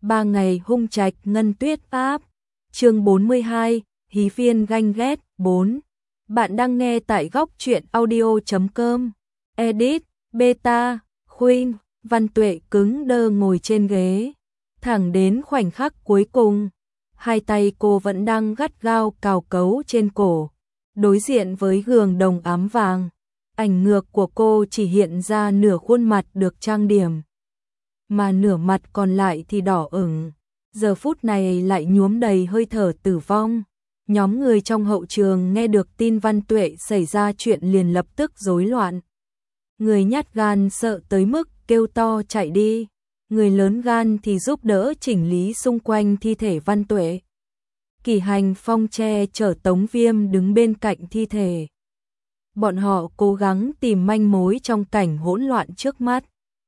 3 ngày hung trạch ngân tuyết áp. Chương 42, hí viên ganh ghét 4. Bạn đang nghe tại góc truyện audio.com. Edit, Beta, Khuynh, Văn Tuệ cứng đơ ngồi trên ghế. Thẳng đến khoảnh khắc cuối cùng, hai tay cô vẫn đang gắt gao cào cấu trên cổ. Đối diện với gương đồng ám vàng, ảnh ngược của cô chỉ hiện ra nửa khuôn mặt được trang điểm, mà nửa mặt còn lại thì đỏ ửng, giờ phút này lại nhuốm đầy hơi thở tử vong. Nhóm người trong hậu trường nghe được tin Văn Tuệ xảy ra chuyện liền lập tức rối loạn. Người nhát gan sợ tới mức kêu to chạy đi, người lớn gan thì giúp đỡ chỉnh lý xung quanh thi thể Văn Tuệ. Kỷ Hành Phong che chở Tống Viêm đứng bên cạnh thi thể. Bọn họ cố gắng tìm manh mối trong cảnh hỗn loạn trước mắt.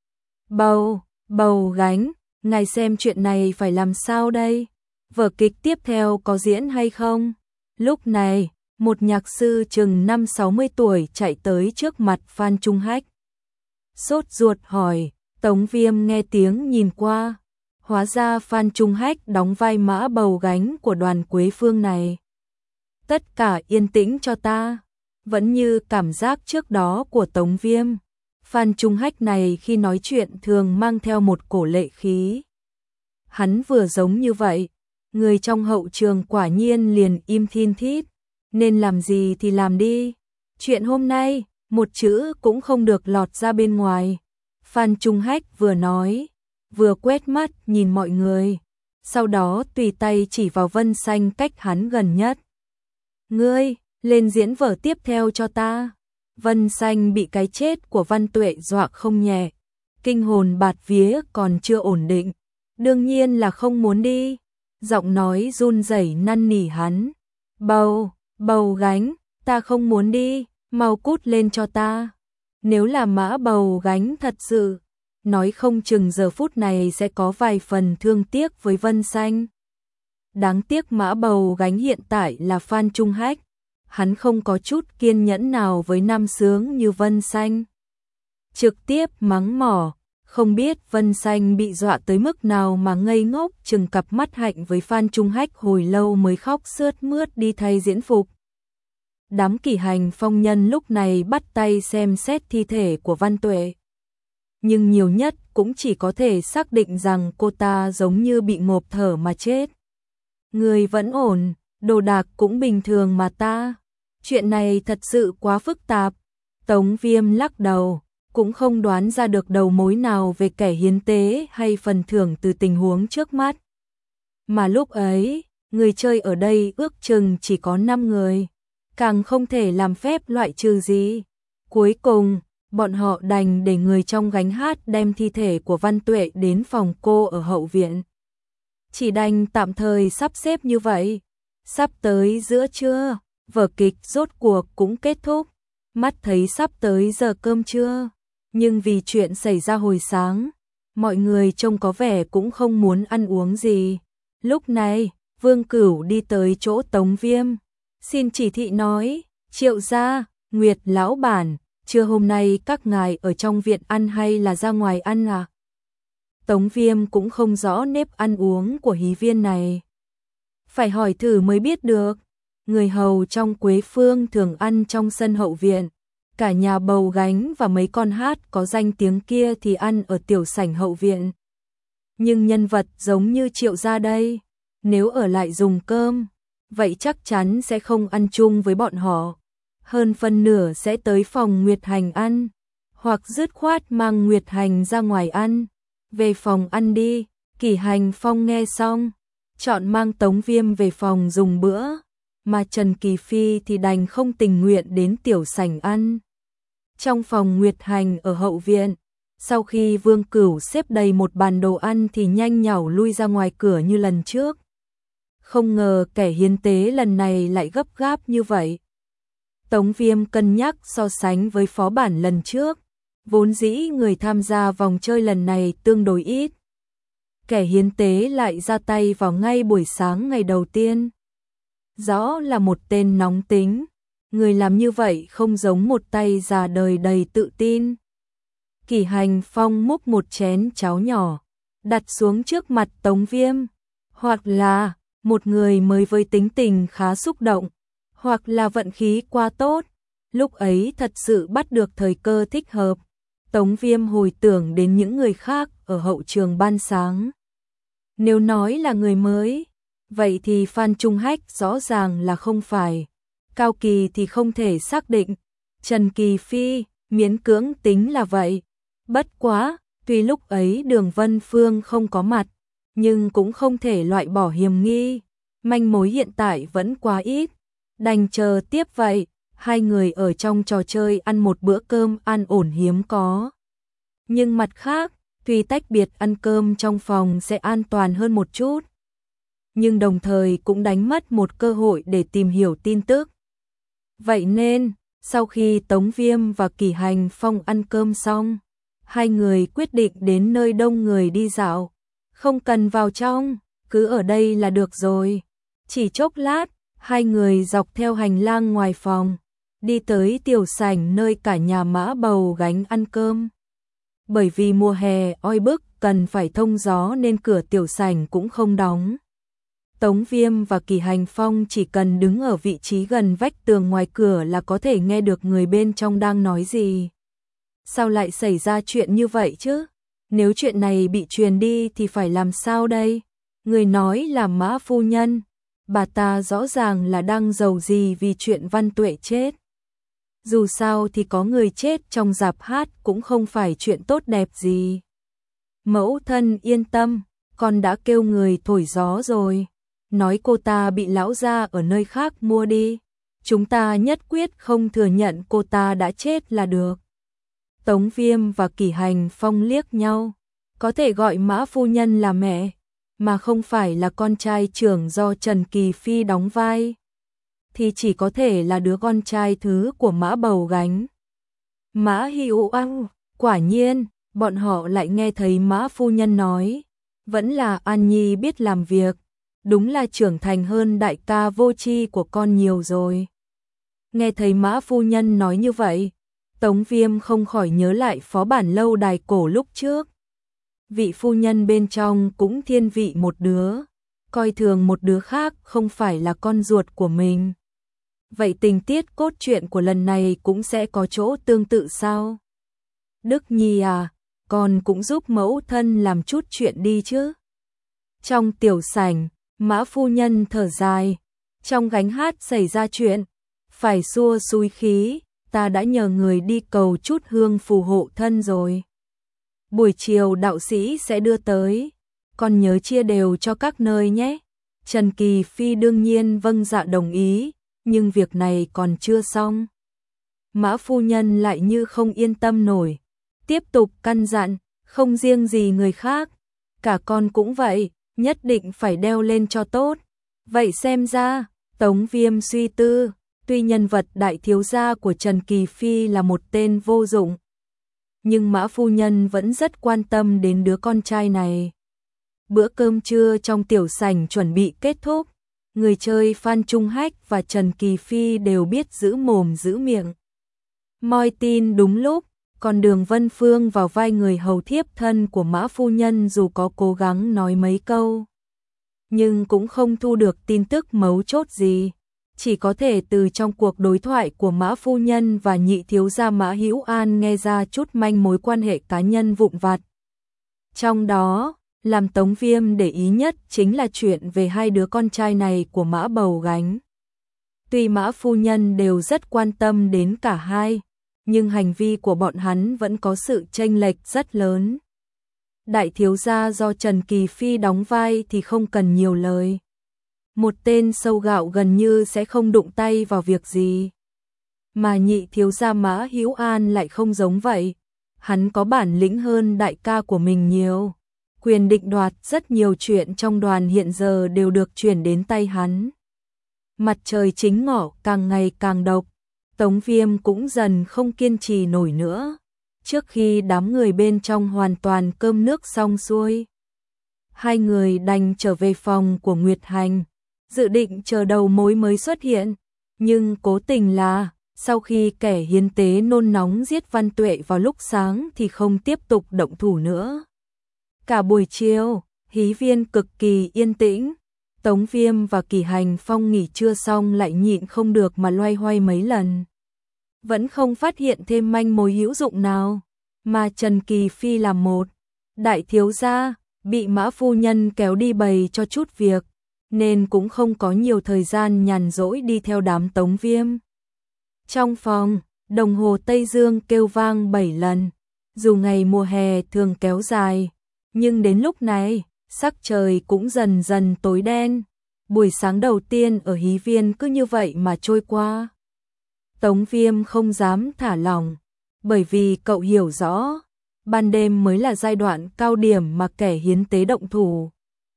Bầu gánh, ngài xem chuyện này phải làm sao đây? Vở kịch tiếp theo có diễn hay không? Lúc này, một nhạc sư chừng 50-60 tuổi chạy tới trước mặt Phan Trung Hách. Sốt ruột hỏi, Tống Viêm nghe tiếng nhìn qua. Hóa ra Phan Trung Hách đóng vai mã bầu gánh của đoàn Quế Phương này. Tất cả yên tĩnh cho ta. Vẫn như cảm giác trước đó của Tống Viêm. Phan Trung Hách này khi nói chuyện thường mang theo một cổ lệ khí. Hắn vừa giống như vậy. Người trong hậu trường quả nhiên liền im thin thít. Nên làm gì thì làm đi. Chuyện hôm nay, một chữ cũng không được lọt ra bên ngoài. Phan Trung Hách vừa nói, vừa quét mắt nhìn mọi người. Sau đó tùy tay chỉ vào Vân Xanh cách hắn gần nhất. Ngươi, lên diễn vở tiếp theo cho ta. Vân Xanh bị cái chết của Văn Tuệ dọa không nhẹ. Kinh hồn bạt vía còn chưa ổn định. Đương nhiên là không muốn đi. Giọng nói run rẩy năn nỉ hắn. Bầu gánh, ta không muốn đi, mau cút lên cho ta. Nếu là mã bầu gánh thật sự, nói không chừng giờ phút này sẽ có vài phần thương tiếc với Vân Xanh. Đáng tiếc mã bầu gánh hiện tại là Phan Trung Hách. Hắn không có chút kiên nhẫn nào với nam sướng như Vân Xanh. Trực tiếp mắng mỏ, không biết Vân Xanh bị dọa tới mức nào mà ngây ngốc chừng cặp mắt hạnh với Phan Trung Hách hồi lâu mới khóc sướt mướt đi thay diễn phục. Đám Kỷ Hành Phong nhân lúc này bắt tay xem xét thi thể của Văn Tuệ. Nhưng nhiều nhất cũng chỉ có thể xác định rằng cô ta giống như bị ngộp thở mà chết. Người vẫn ổn, đồ đạc cũng bình thường mà ta. Chuyện này thật sự quá phức tạp. Tống Viêm lắc đầu, cũng không đoán ra được đầu mối nào về kẻ hiến tế hay phần thưởng từ tình huống trước mắt. Mà lúc ấy, người chơi ở đây ước chừng chỉ có 5 người. Càng không thể làm phép loại trừ gì. Cuối cùng, bọn họ đành để người trong gánh hát đem thi thể của Văn Tuệ đến phòng cô ở hậu viện. Chỉ đành tạm thời sắp xếp như vậy. Sắp tới giữa trưa, vở kịch rốt cuộc cũng kết thúc. Mắt thấy sắp tới giờ cơm trưa. Nhưng vì chuyện xảy ra hồi sáng, mọi người trông có vẻ cũng không muốn ăn uống gì. Lúc này, Vương Cửu đi tới chỗ Tống Viêm. Xin chỉ thị nói, Triệu gia, Nguyệt lão bản, trưa hôm nay các ngài ở trong viện ăn hay là ra ngoài ăn à? Tống Viêm cũng không rõ nếp ăn uống của hí viên này. Phải hỏi thử mới biết được. Người hầu trong Quế Phương thường ăn trong sân hậu viện. Cả nhà bầu gánh và mấy con hát có danh tiếng kia thì ăn ở tiểu sảnh hậu viện. Nhưng nhân vật giống như Triệu gia đây, nếu ở lại dùng cơm, vậy chắc chắn sẽ không ăn chung với bọn họ. Hơn phân nửa sẽ tới phòng Nguyệt Hành ăn, hoặc dứt khoát mang Nguyệt Hành ra ngoài ăn. Về phòng ăn đi. Kỷ Hành Phong nghe xong, chọn mang Tống Viêm về phòng dùng bữa, mà Trần Kỳ Phi thì đành không tình nguyện đến tiểu sảnh ăn. Trong phòng Nguyệt Hành ở hậu viện, sau khi Vương Cửu xếp đầy một bàn đồ ăn thì nhanh nhảu lui ra ngoài cửa như lần trước. Không ngờ kẻ hiến tế lần này lại gấp gáp như vậy. Tống Viêm cân nhắc so sánh với phó bản lần trước, vốn dĩ người tham gia vòng chơi lần này tương đối ít. Kẻ hiến tế lại ra tay vào ngay buổi sáng ngày đầu tiên. Rõ là một tên nóng tính, người làm như vậy không giống một tay già đời đầy tự tin. Kỷ Hành Phong múc một chén cháo nhỏ, đặt xuống trước mặt Tống Viêm, hoặc là một người mới với tính tình khá xúc động, hoặc là vận khí quá tốt, lúc ấy thật sự bắt được thời cơ thích hợp. Tống Viêm hồi tưởng đến những người khác ở hậu trường ban sáng. Nếu nói là người mới, vậy thì Phan Trung Hách rõ ràng là không phải. Cao Kỳ thì không thể xác định. Trần Kỳ Phi, miễn cưỡng tính là vậy. Bất quá, tuy lúc ấy Đường Vân Phương không có mặt, nhưng cũng không thể loại bỏ hiểm nghi. Manh mối hiện tại vẫn quá ít. Đành chờ tiếp vậy. Hai người ở trong trò chơi ăn một bữa cơm an ổn hiếm có. Nhưng mặt khác, tuy tách biệt ăn cơm trong phòng sẽ an toàn hơn một chút, nhưng đồng thời cũng đánh mất một cơ hội để tìm hiểu tin tức. Vậy nên, sau khi Tống Viêm và Kỳ Hành Phong ăn cơm xong, hai người quyết định đến nơi đông người đi dạo. Không cần vào trong, cứ ở đây là được rồi. Chỉ chốc lát, hai người dọc theo hành lang ngoài phòng, đi tới tiểu sảnh nơi cả nhà Mã Bầu gánh ăn cơm. Bởi vì mùa hè oi bức cần phải thông gió nên cửa tiểu sảnh cũng không đóng. Tống Viêm và Kỳ Hành Phong chỉ cần đứng ở vị trí gần vách tường ngoài cửa là có thể nghe được người bên trong đang nói gì. Sao lại xảy ra chuyện như vậy chứ? Nếu chuyện này bị truyền đi thì phải làm sao đây? Người nói là Mã phu nhân, bà ta rõ ràng là đang giàu gì vì chuyện Văn Tuệ chết. Dù sao thì có người chết trong rạp hát cũng không phải chuyện tốt đẹp gì. Mẫu thân yên tâm, con đã kêu người thổi gió rồi. Nói cô ta bị lão gia ở nơi khác mua đi. Chúng ta nhất quyết không thừa nhận cô ta đã chết là được. Tống Viêm và Kỳ Hành Phong liếc nhau. Có thể gọi Mã phu nhân là mẹ, mà không phải là con trai trưởng do Trần Kỳ Phi đóng vai, thì chỉ có thể là đứa con trai thứ của Mã Bầu gánh. Mã Hữu Ăng, quả nhiên, bọn họ lại nghe thấy Mã phu nhân nói, vẫn là An Nhi biết làm việc, đúng là trưởng thành hơn đại ca vô tri của con nhiều rồi. Nghe thấy Mã phu nhân nói như vậy, Tống Viêm không khỏi nhớ lại phó bản lâu đài cổ lúc trước. Vị phu nhân bên trong cũng thiên vị một đứa, coi thường một đứa khác không phải là con ruột của mình. Vậy tình tiết cốt truyện của lần này cũng sẽ có chỗ tương tự sao? Đức Nhi à, con cũng giúp mẫu thân làm chút chuyện đi chứ. Trong tiểu sảnh, Mã phu nhân thở dài, trong gánh hát xảy ra chuyện, phải xua xúi khí, ta đã nhờ người đi cầu chút hương phù hộ thân rồi. Buổi chiều đạo sĩ sẽ đưa tới, con nhớ chia đều cho các nơi nhé. Trần Kỳ Phi đương nhiên vâng dạ đồng ý, nhưng việc này còn chưa xong. Mã phu nhân lại như không yên tâm nổi, tiếp tục căn dặn, không riêng gì người khác, cả con cũng vậy, nhất định phải đeo lên cho tốt. Vậy xem ra, Tống Viêm suy tư, tuy nhân vật đại thiếu gia của Trần Kỳ Phi là một tên vô dụng, nhưng Mã phu nhân vẫn rất quan tâm đến đứa con trai này. Bữa cơm trưa trong tiểu sảnh chuẩn bị kết thúc, người chơi Phan Trung Hách và Trần Kỳ Phi đều biết giữ mồm giữ miệng. Moi tin đúng lúc, còn Đường Vân Phương vào vai người hầu thiếp thân của Mã phu nhân dù có cố gắng nói mấy câu, nhưng cũng không thu được tin tức mấu chốt gì. Chỉ có thể từ trong cuộc đối thoại của Mã phu nhân và nhị thiếu gia Mã Hữu An nghe ra chút manh mối quan hệ cá nhân vụn vặt. Trong đó, làm Tống Viêm để ý nhất chính là chuyện về hai đứa con trai này của Mã Bầu gánh. Tuy Mã phu nhân đều rất quan tâm đến cả hai, nhưng hành vi của bọn hắn vẫn có sự chênh lệch rất lớn. Đại thiếu gia do Trần Kỳ Phi đóng vai thì không cần nhiều lời. Một tên sâu gạo gần như sẽ không đụng tay vào việc gì. Mà nhị thiếu gia Mã Hữu An lại không giống vậy. Hắn có bản lĩnh hơn đại ca của mình nhiều. Quyền định đoạt rất nhiều chuyện trong đoàn hiện giờ đều được chuyển đến tay hắn. Mặt trời chính ngọ càng ngày càng độc. Tống Viêm cũng dần không kiên trì nổi nữa. Trước khi đám người bên trong hoàn toàn cơm nước xong xuôi, hai người đành trở về phòng của Nguyệt Hành, dự định chờ đầu mối mới xuất hiện. Nhưng cố tình là, sau khi kẻ hiến tế nôn nóng giết Văn Tuệ vào lúc sáng thì không tiếp tục động thủ nữa. Cả buổi chiều, hí viên cực kỳ yên tĩnh. Tống Viêm và Kỷ Hành Phong nghỉ trưa xong lại nhịn không được mà loay hoay mấy lần. Vẫn không phát hiện thêm manh mối hữu dụng nào. Mà Trần Kỳ Phi là một đại thiếu gia, bị Mã phu nhân kéo đi bày cho chút việc, nên cũng không có nhiều thời gian nhàn rỗi đi theo đám Tống Viêm. Trong phòng, đồng hồ Tây Dương kêu vang 7 lần. Dù ngày mùa hè thường kéo dài, nhưng đến lúc này, sắc trời cũng dần dần tối đen. Buổi sáng đầu tiên ở hí viên cứ như vậy mà trôi qua. Tống Viêm không dám thả lỏng, bởi vì cậu hiểu rõ, ban đêm mới là giai đoạn cao điểm mà kẻ hiến tế động thủ.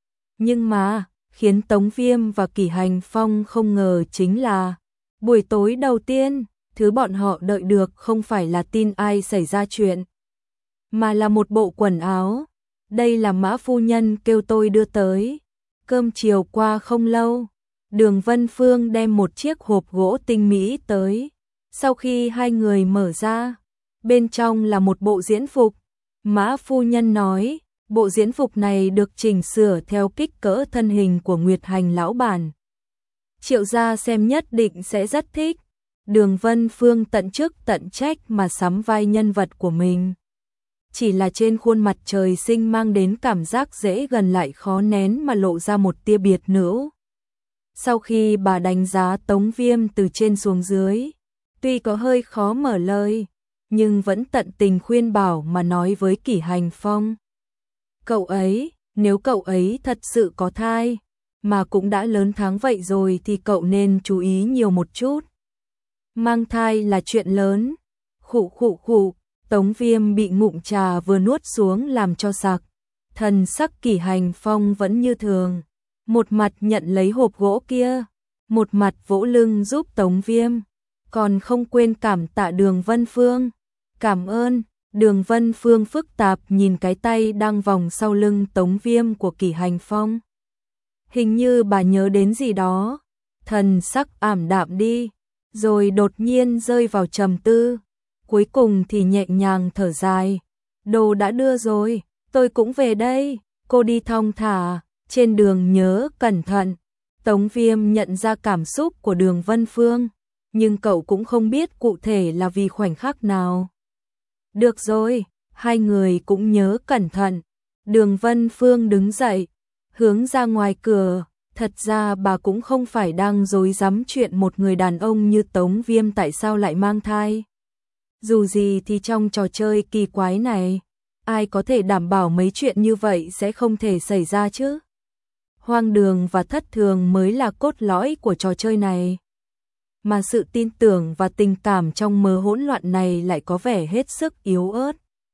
Nhưng mà, khiến Tống Viêm và Kỷ Hành Phong không ngờ chính là, buổi tối đầu tiên, thứ bọn họ đợi được không phải là tin ai xảy ra chuyện, mà là một bộ quần áo. Đây là Mã phu nhân kêu tôi đưa tới. Cơm chiều qua không lâu, Đường Vân Phương đem một chiếc hộp gỗ tinh mỹ tới. Sau khi hai người mở ra, bên trong là một bộ diễn phục. Mã phu nhân nói, bộ diễn phục này được chỉnh sửa theo kích cỡ thân hình của Nguyệt Hành lão bản. Triệu gia xem nhất định sẽ rất thích. Đường Vân Phương tận chức tận trách mà sắm vai nhân vật của mình. Chỉ là trên khuôn mặt trời sinh mang đến cảm giác dễ gần lại khó nén mà lộ ra một tia biệt nữ. Sau khi bà đánh giá Tống Viêm từ trên xuống dưới, tuy có hơi khó mở lời, nhưng vẫn tận tình khuyên bảo mà nói với Kỷ Hành Phong. Cậu ấy, nếu cậu ấy thật sự có thai, mà cũng đã lớn tháng vậy rồi thì cậu nên chú ý nhiều một chút. Mang thai là chuyện lớn. Khụ khụ khụ, Tống Viêm bị ngụm trà vừa nuốt xuống làm cho sặc. Thần sắc Kỷ Hành Phong vẫn như thường, một mặt nhận lấy hộp gỗ kia, một mặt vỗ lưng giúp Tống Viêm, còn không quên cảm tạ Đường Vân Phương. Cảm ơn. Đường Vân Phương phức tạp nhìn cái tay đang vòng sau lưng Tống Viêm của Kỷ Hành Phong. Hình như bà nhớ đến gì đó, thần sắc ảm đạm đi, rồi đột nhiên rơi vào trầm tư. Cuối cùng thì nhẹ nhàng thở dài. Đồ đã đưa rồi, tôi cũng về đây, cô đi thong thả, trên đường nhớ cẩn thận. Tống Viêm nhận ra cảm xúc của Đường Vân Phương, nhưng cậu cũng không biết cụ thể là vì khoảnh khắc nào. Được rồi, hai người cũng nhớ cẩn thận. Đường Vân Phương đứng dậy, hướng ra ngoài cửa. Thật ra bà cũng không phải đang dối rắm chuyện một người đàn ông như Tống Viêm tại sao lại mang thai. Dù gì thì trong trò chơi kỳ quái này, ai có thể đảm bảo mấy chuyện như vậy sẽ không thể xảy ra chứ? Hoang đường và thất thường mới là cốt lõi của trò chơi này. Mà sự tin tưởng và tình cảm trong mớ hỗn loạn này lại có vẻ hết sức yếu ớt.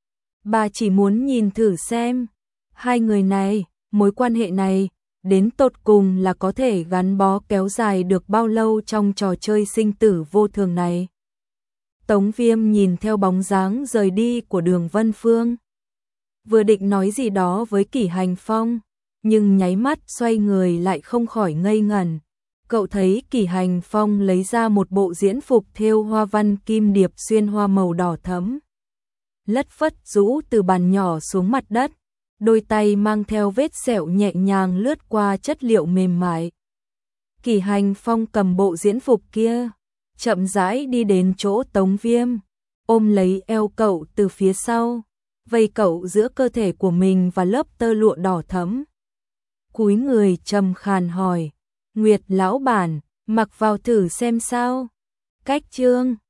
Bà chỉ muốn nhìn thử xem, hai người này, mối quan hệ này, đến tột cùng là có thể gắn bó kéo dài được bao lâu trong trò chơi sinh tử vô thường này. Tống Viêm nhìn theo bóng dáng rời đi của Đường Vân Phương. Vừa định nói gì đó với Kỷ Hành Phong, nhưng nháy mắt xoay người lại không khỏi ngây ngẩn. Cậu thấy Kỷ Hành Phong lấy ra một bộ diễn phục thêu hoa văn kim điệp xuyên hoa màu đỏ thẫm. Lất phất rũ từ bàn nhỏ xuống mặt đất, đôi tay mang theo vết sẹo nhẹ nhàng lướt qua chất liệu mềm mại. Kỷ Hành Phong cầm bộ diễn phục kia, chậm rãi đi đến chỗ Tống Viêm, ôm lấy eo cậu từ phía sau, vây cậu giữa cơ thể của mình và lớp tơ lụa đỏ thẫm. Cúi người trầm khàn hỏi, Nguyệt lão bản, mặc vào thử xem sao. Cách chương